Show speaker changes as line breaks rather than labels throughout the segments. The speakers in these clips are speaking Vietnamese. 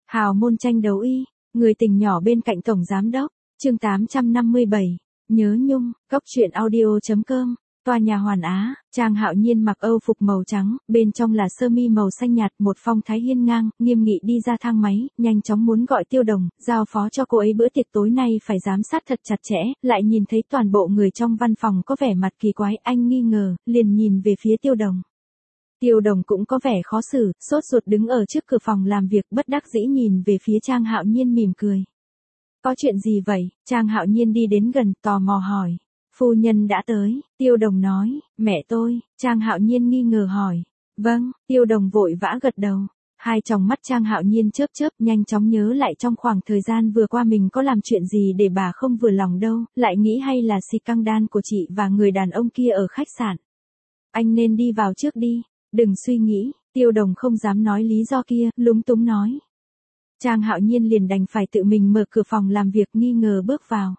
Hào môn tranh đấu y, người tình nhỏ bên cạnh tổng giám đốc, chương 857, nhớ nhung, góc truyện audio.com, tòa nhà Hoàn Á, Trang Hạo Nhiên mặc Âu phục màu trắng, bên trong là sơ mi màu xanh nhạt, một phong thái hiên ngang, nghiêm nghị đi ra thang máy, nhanh chóng muốn gọi Tiêu Đồng, giao phó cho cô ấy bữa tiệc tối nay phải giám sát thật chặt chẽ, lại nhìn thấy toàn bộ người trong văn phòng có vẻ mặt kỳ quái, anh nghi ngờ, liền nhìn về phía Tiêu Đồng. Tiêu Đồng cũng có vẻ khó xử, sốt ruột đứng ở trước cửa phòng làm việc, bất đắc dĩ nhìn về phía Trang Hạo Nhiên mỉm cười. Có chuyện gì vậy? Trang Hạo Nhiên đi đến gần, tò mò hỏi. Phu nhân đã tới, Tiêu Đồng nói, mẹ tôi. Trang Hạo Nhiên nghi ngờ hỏi. Vâng, Tiêu Đồng vội vã gật đầu. Hai tròng mắt Trang Hạo Nhiên chớp chớp, nhanh chóng nhớ lại trong khoảng thời gian vừa qua mình có làm chuyện gì để bà không vừa lòng đâu, lại nghĩ hay là xì căng đan của chị và người đàn ông kia ở khách sạn. Anh nên đi vào trước đi, đừng suy nghĩ. Tiêu Đồng không dám nói lý do kia, lúng túng nói. Trang Hạo Nhiên liền đành phải tự mình mở cửa phòng làm việc, nghi ngờ bước vào.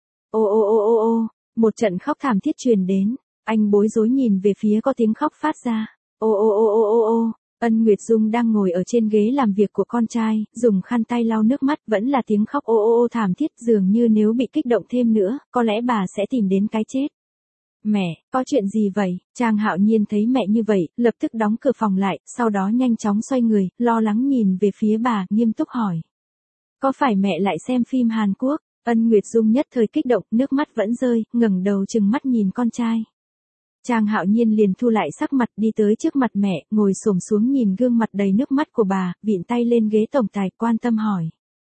Ô ô ô ô ô, một trận khóc thảm thiết truyền đến, anh bối rối nhìn về phía có tiếng khóc phát ra. Ô ô ô ô ô ô, Ân Nguyệt Dung đang ngồi ở trên ghế làm việc của con trai, dùng khăn tay lau nước mắt, vẫn là tiếng khóc ô ô ô thảm thiết, dường như nếu bị kích động thêm nữa, có lẽ bà sẽ tìm đến cái chết. Mẹ, có chuyện gì vậy? Trang Hạo Nhiên thấy mẹ như vậy, lập tức đóng cửa phòng lại, sau đó nhanh chóng xoay người, lo lắng nhìn về phía bà, nghiêm túc hỏi. Có phải mẹ lại xem phim Hàn Quốc? Ân Nguyệt Dung nhất thời kích động, nước mắt vẫn rơi, ngẩng đầu trừng mắt nhìn con trai. Trang Hạo Nhiên liền thu lại sắc mặt, đi tới trước mặt mẹ, ngồi xổm xuống nhìn gương mặt đầy nước mắt của bà, vịn tay lên ghế tổng tài, quan tâm hỏi.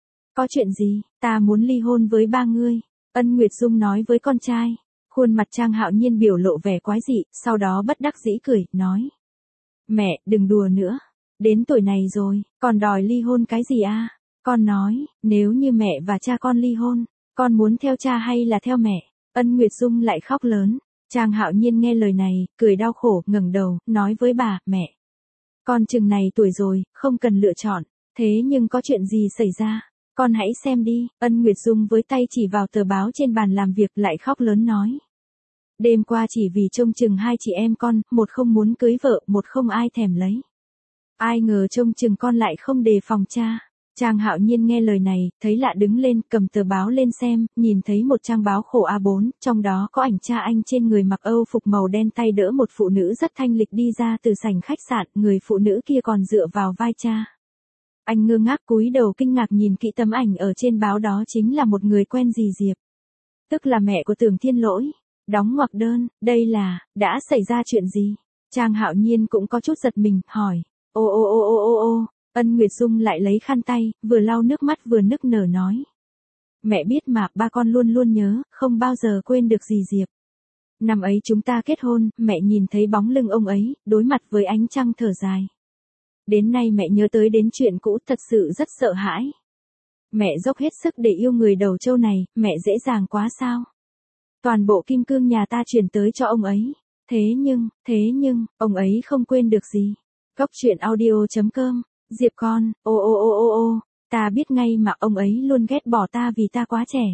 Có chuyện gì? Ta muốn ly hôn với ba ngươi. Ân Nguyệt Dung nói với con trai. Khuôn mặt Trang Hạo Nhiên biểu lộ vẻ quái dị, sau đó bất đắc dĩ cười, nói. Mẹ, đừng đùa nữa. Đến tuổi này rồi, còn đòi ly hôn cái gì à? Con nói, nếu như mẹ và cha con ly hôn, con muốn theo cha hay là theo mẹ? Ân Nguyệt Dung lại khóc lớn. Trang Hạo Nhiên nghe lời này, cười đau khổ, ngẩng đầu, nói với bà, mẹ. Con chừng này tuổi rồi, không cần lựa chọn. Thế nhưng có chuyện gì xảy ra? Con hãy xem đi. Ân Nguyệt Dung với tay chỉ vào tờ báo trên bàn làm việc, lại khóc lớn nói. Đêm qua chỉ vì trông chừng hai chị em con, một không muốn cưới vợ, một không ai thèm lấy. Ai ngờ trông chừng con lại không đề phòng cha. Trang Hạo Nhiên nghe lời này, thấy lạ đứng lên, cầm tờ báo lên xem, nhìn thấy một trang báo khổ A4, trong đó có ảnh cha anh trên người mặc Âu phục màu đen, tay đỡ một phụ nữ rất thanh lịch đi ra từ sảnh khách sạn, người phụ nữ kia còn dựa vào vai cha. Anh ngơ ngác cúi đầu kinh ngạc nhìn kỹ tấm ảnh ở trên báo, đó chính là một người quen dì Diệp. Tức là mẹ của Tưởng Thiên Lỗi. Đóng ngoặc đơn, đây là, đã xảy ra chuyện gì? Trang Hạo Nhiên cũng có chút giật mình, hỏi. Ô ô ô ô ô ô, Ân Nguyệt Dung lại lấy khăn tay, vừa lau nước mắt vừa nức nở nói. Mẹ biết mà, ba con luôn luôn nhớ, không bao giờ quên được dì Diệp. Năm ấy chúng ta kết hôn, mẹ nhìn thấy bóng lưng ông ấy, đối mặt với ánh trăng thở dài. Đến nay mẹ nhớ tới đến chuyện cũ, thật sự rất sợ hãi. Mẹ dốc hết sức để yêu người đầu trâu này, mẹ dễ dàng quá sao? Toàn bộ kim cương nhà ta chuyển tới cho ông ấy. Thế nhưng, ông ấy không quên được gì. Góc truyện audio.com, Diệp con, ô ô ô ô ô, ta biết ngay mà ông ấy luôn ghét bỏ ta vì ta quá trẻ.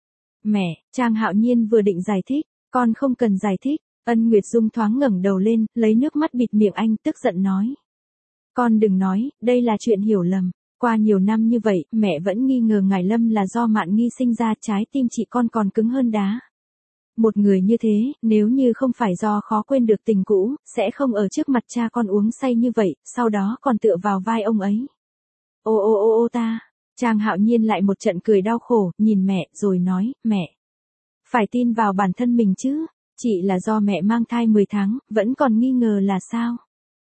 Mẹ, Trang Hạo Nhiên vừa định giải thích, con không cần giải thích. Ân Nguyệt Dung thoáng ngẩng đầu lên, lấy nước mắt bịt miệng anh, tức giận nói. Con đừng nói, đây là chuyện hiểu lầm. Qua nhiều năm như vậy, mẹ vẫn nghi ngờ Ngải Lâm là do Mạn Nghi sinh ra, trái tim chị con còn cứng hơn đá. Một người như thế, nếu như không phải do khó quên được tình cũ, sẽ không ở trước mặt cha con uống say như vậy, sau đó còn tựa vào vai ông ấy. Ô ô ô ô ta. Trang Hạo Nhiên lại một trận cười đau khổ, nhìn mẹ, rồi nói, mẹ. Phải tin vào bản thân mình chứ, chị là do mẹ mang thai 10 tháng, vẫn còn nghi ngờ là sao?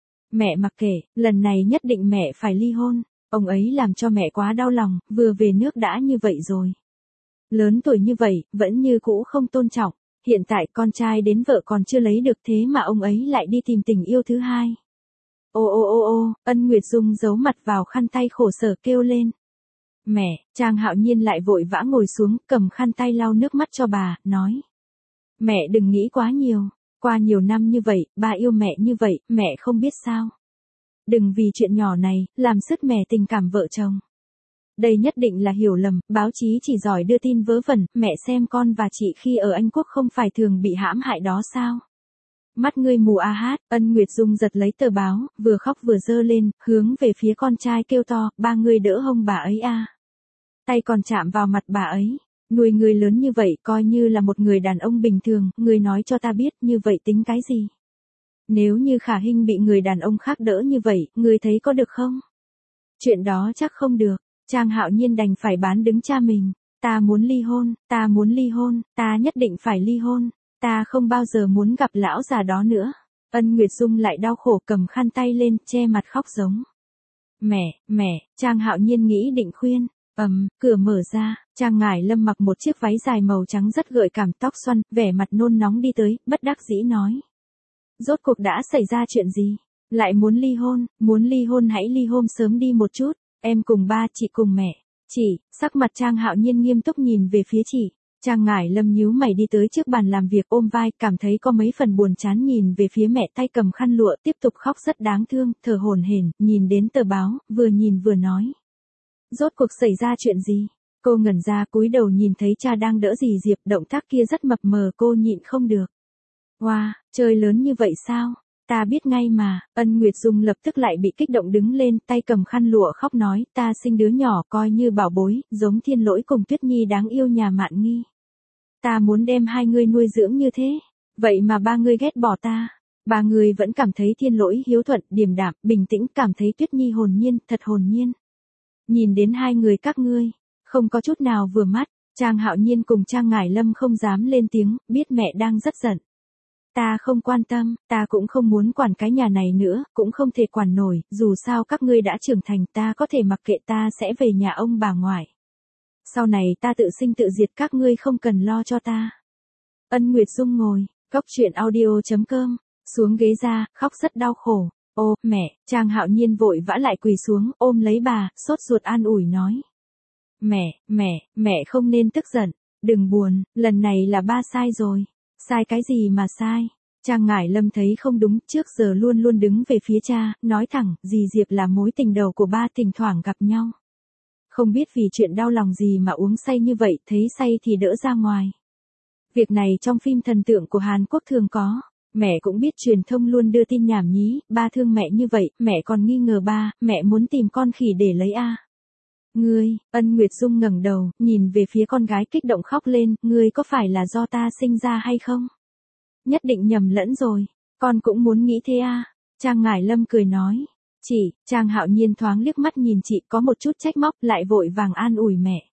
Mẹ mặc kệ, lần này nhất định mẹ phải ly hôn, ông ấy làm cho mẹ quá đau lòng, vừa về nước đã như vậy rồi. Lớn tuổi như vậy, vẫn như cũ không tôn trọng. Hiện tại con trai đến vợ còn chưa lấy được, thế mà ông ấy lại đi tìm tình yêu thứ hai. Ô ô ô ô, Ân Nguyệt Dung giấu mặt vào khăn tay khổ sở kêu lên. Mẹ, Trang Hạo Nhiên lại vội vã ngồi xuống, cầm khăn tay lau nước mắt cho bà, nói. Mẹ đừng nghĩ quá nhiều, qua nhiều năm như vậy, ba yêu mẹ như vậy, mẹ không biết sao. Đừng vì chuyện nhỏ này, làm sứt mẻ tình cảm vợ chồng. Đây nhất định là hiểu lầm, báo chí chỉ giỏi đưa tin vớ vẩn, mẹ xem con và chị khi ở Anh Quốc không phải thường bị hãm hại đó sao? Mắt ngươi mù à hát, Ân Nguyệt Dung giật lấy tờ báo, vừa khóc vừa giơ lên, hướng về phía con trai kêu to, ba ngươi đỡ hông bà ấy a. Tay còn chạm vào mặt bà ấy. Nuôi ngươi lớn như vậy coi như là một người đàn ông bình thường, ngươi nói cho ta biết như vậy tính cái gì? Nếu như Khả Hinh bị người đàn ông khác đỡ như vậy, ngươi thấy có được không? Chuyện đó chắc không được, Trang Hạo Nhiên đành phải bán đứng cha mình. Ta muốn ly hôn, ta muốn ly hôn, ta nhất định phải ly hôn, ta không bao giờ muốn gặp lão già đó nữa. Ân Nguyệt Dung lại đau khổ cầm khăn tay lên, che mặt khóc giống. Mẹ, Trang Hạo Nhiên nghĩ định khuyên. Cửa mở ra, Trang Ngải Lâm mặc một chiếc váy dài màu trắng rất gợi cảm, tóc xoăn, vẻ mặt nôn nóng đi tới, bất đắc dĩ nói. Rốt cuộc đã xảy ra chuyện gì? Lại muốn ly hôn hãy ly hôn sớm đi một chút, em cùng ba, chị cùng mẹ. Chị, sắc mặt Trang Hạo Nhiên nghiêm túc nhìn về phía chị. Trang Ngải Lâm nhíu mày đi tới trước bàn làm việc ôm vai, cảm thấy có mấy phần buồn chán nhìn về phía mẹ, tay cầm khăn lụa tiếp tục khóc rất đáng thương, thở hổn hển, nhìn đến tờ báo, vừa nhìn vừa nói. Rốt cuộc xảy ra chuyện gì? Cô ngẩn ra cúi đầu nhìn thấy cha đang đỡ dì Diệp, động tác kia rất mập mờ, cô nhịn không được. Wow, chơi lớn như vậy sao? Ta biết ngay mà. Ân Nguyệt Dung lập tức lại bị kích động đứng lên, tay cầm khăn lụa khóc nói, ta sinh đứa nhỏ coi như bảo bối, giống Thiên Lỗi cùng Tuyết Nhi đáng yêu nhà Mạn Nghi. Ta muốn đem hai người nuôi dưỡng như thế, vậy mà ba người ghét bỏ ta. Ba người vẫn cảm thấy Thiên Lỗi hiếu thuận, điềm đạm, bình tĩnh, cảm thấy Tuyết Nhi hồn nhiên, thật hồn nhiên. Nhìn đến hai người các ngươi, không có chút nào vừa mắt. Trang Hạo Nhiên cùng Trang Ngải Lâm không dám lên tiếng, biết mẹ đang rất giận. Ta không quan tâm, ta cũng không muốn quản cái nhà này nữa, cũng không thể quản nổi, dù sao các ngươi đã trưởng thành, ta có thể mặc kệ, ta sẽ về nhà ông bà ngoại. Sau này ta tự sinh tự diệt, các ngươi không cần lo cho ta. Ân Nguyệt Dung ngồi, góc chuyện audio.com, xuống ghế ra, khóc rất đau khổ. Ô, mẹ, Trang Hạo Nhiên vội vã lại quỳ xuống, ôm lấy bà, sốt ruột an ủi nói. Mẹ không nên tức giận, đừng buồn, lần này là ba sai rồi. Sai cái gì mà sai? Trang Ngải Lâm thấy không đúng, trước giờ luôn luôn đứng về phía cha, nói thẳng, dì Diệp là mối tình đầu của ba, thỉnh thoảng gặp nhau. Không biết vì chuyện đau lòng gì mà uống say như vậy, thấy say thì đỡ ra ngoài. Việc này trong phim thần tượng của Hàn Quốc thường có. Mẹ cũng biết truyền thông luôn đưa tin nhảm nhí, ba thương mẹ như vậy, mẹ còn nghi ngờ ba, mẹ muốn tìm con khỉ để lấy a. Ngươi, Ân Nguyệt Dung ngẩng đầu, nhìn về phía con gái kích động khóc lên, ngươi có phải là do ta sinh ra hay không? Nhất định nhầm lẫn rồi, con cũng muốn nghĩ thế a. Trang Ngải Lâm cười nói. Chị, Trang Hạo Nhiên thoáng liếc mắt nhìn chị, có một chút trách móc, lại vội vàng an ủi mẹ.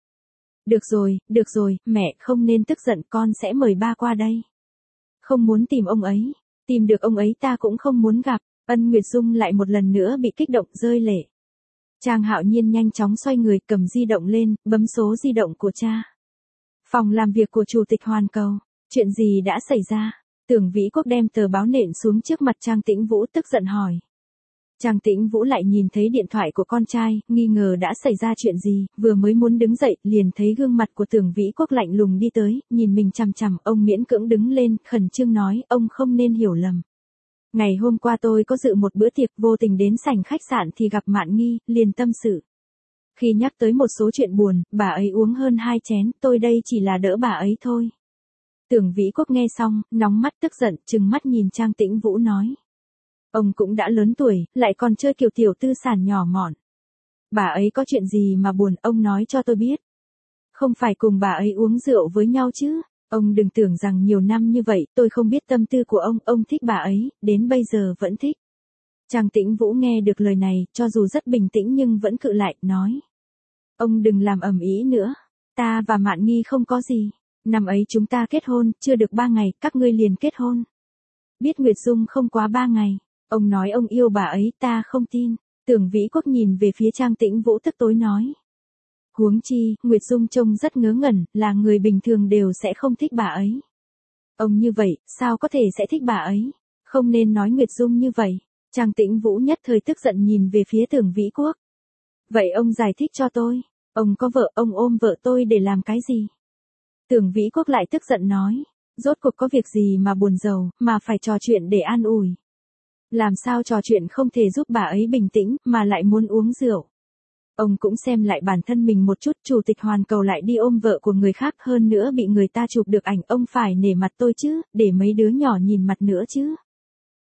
Được rồi, mẹ không nên tức giận, con sẽ mời ba qua đây. Không muốn tìm ông ấy, tìm được ông ấy ta cũng không muốn gặp. Ân Nguyệt Dung lại một lần nữa bị kích động rơi lệ. Trang Hạo Nhiên nhanh chóng xoay người, cầm di động lên, bấm số di động của cha. Phòng làm việc của Chủ tịch Hoàn Cầu. Chuyện gì đã xảy ra? Tưởng Vĩ Quốc đem tờ báo nện xuống trước mặt Trang Tĩnh Vũ, tức giận hỏi. Trang Tĩnh Vũ lại nhìn thấy điện thoại của con trai, nghi ngờ đã xảy ra chuyện gì, vừa mới muốn đứng dậy, liền thấy gương mặt của Tưởng Vĩ Quốc lạnh lùng đi tới, nhìn mình chằm chằm, ông miễn cưỡng đứng lên, khẩn trương nói, ông không nên hiểu lầm. Ngày hôm qua tôi có dự một bữa tiệc, vô tình đến sảnh khách sạn thì gặp Mạn Nghi, liền tâm sự. Khi nhắc tới một số chuyện buồn, bà ấy uống hơn 2 chén, tôi đây chỉ là đỡ bà ấy thôi. Tưởng Vĩ Quốc nghe xong, nóng mắt tức giận, trừng mắt nhìn Trang Tĩnh Vũ nói. Ông cũng đã lớn tuổi, lại còn chơi kiểu tiểu tư sản nhỏ mọn. Bà ấy có chuyện gì mà buồn, ông nói cho tôi biết. Không phải cùng bà ấy uống rượu với nhau chứ. Ông đừng tưởng rằng nhiều năm như vậy, tôi không biết tâm tư của ông thích bà ấy, đến bây giờ vẫn thích. Trang Tĩnh Vũ nghe được lời này, cho dù rất bình tĩnh nhưng vẫn cự lại, nói. Ông đừng làm ầm ĩ nữa, ta và Mạn Nghi không có gì. Năm ấy chúng ta kết hôn, chưa được 3 ngày, các ngươi liền kết hôn. Biết Nguyệt Dung không quá 3 ngày, ông nói ông yêu bà ấy, ta không tin. Tưởng Vĩ Quốc nhìn về phía Trang Tĩnh Vũ tức tối nói. Huống chi, Nguyệt Dung trông rất ngớ ngẩn, là người bình thường đều sẽ không thích bà ấy. Ông như vậy, sao có thể sẽ thích bà ấy? Không nên nói Nguyệt Dung như vậy. Trang Tĩnh Vũ nhất thời tức giận nhìn về phía Tưởng Vĩ Quốc. Vậy ông giải thích cho tôi, ông có vợ, ông ôm vợ tôi để làm cái gì? Tưởng Vĩ Quốc lại tức giận nói, rốt cuộc có việc gì mà buồn rầu, mà phải trò chuyện để an ủi. Làm sao trò chuyện không thể giúp bà ấy bình tĩnh, mà lại muốn uống rượu. Ông cũng xem lại bản thân mình một chút, Chủ tịch Hoàn Cầu lại đi ôm vợ của người khác, hơn nữa bị người ta chụp được ảnh, ông phải nể mặt tôi chứ, để mấy đứa nhỏ nhìn mặt nữa chứ.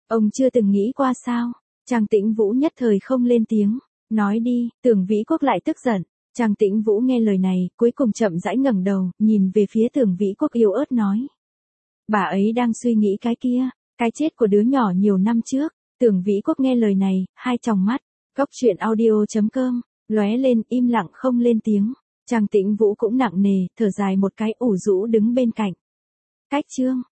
Ông chưa từng nghĩ qua sao? Trang Tĩnh Vũ nhất thời không lên tiếng. Nói đi, Tưởng Vĩ Quốc lại tức giận. Trang Tĩnh Vũ nghe lời này, cuối cùng chậm rãi ngẩng đầu, nhìn về phía Tưởng Vĩ Quốc yếu ớt nói. Bà ấy đang suy nghĩ cái kia, cái chết của đứa nhỏ nhiều năm trước. Tưởng Vĩ Quốc nghe lời này, hai tròng mắt, Cốc truyện audio.com, lóe lên im lặng không lên tiếng. Trang Tĩnh Vũ cũng nặng nề, thở dài một cái ủ rũ đứng bên cạnh. Cách chương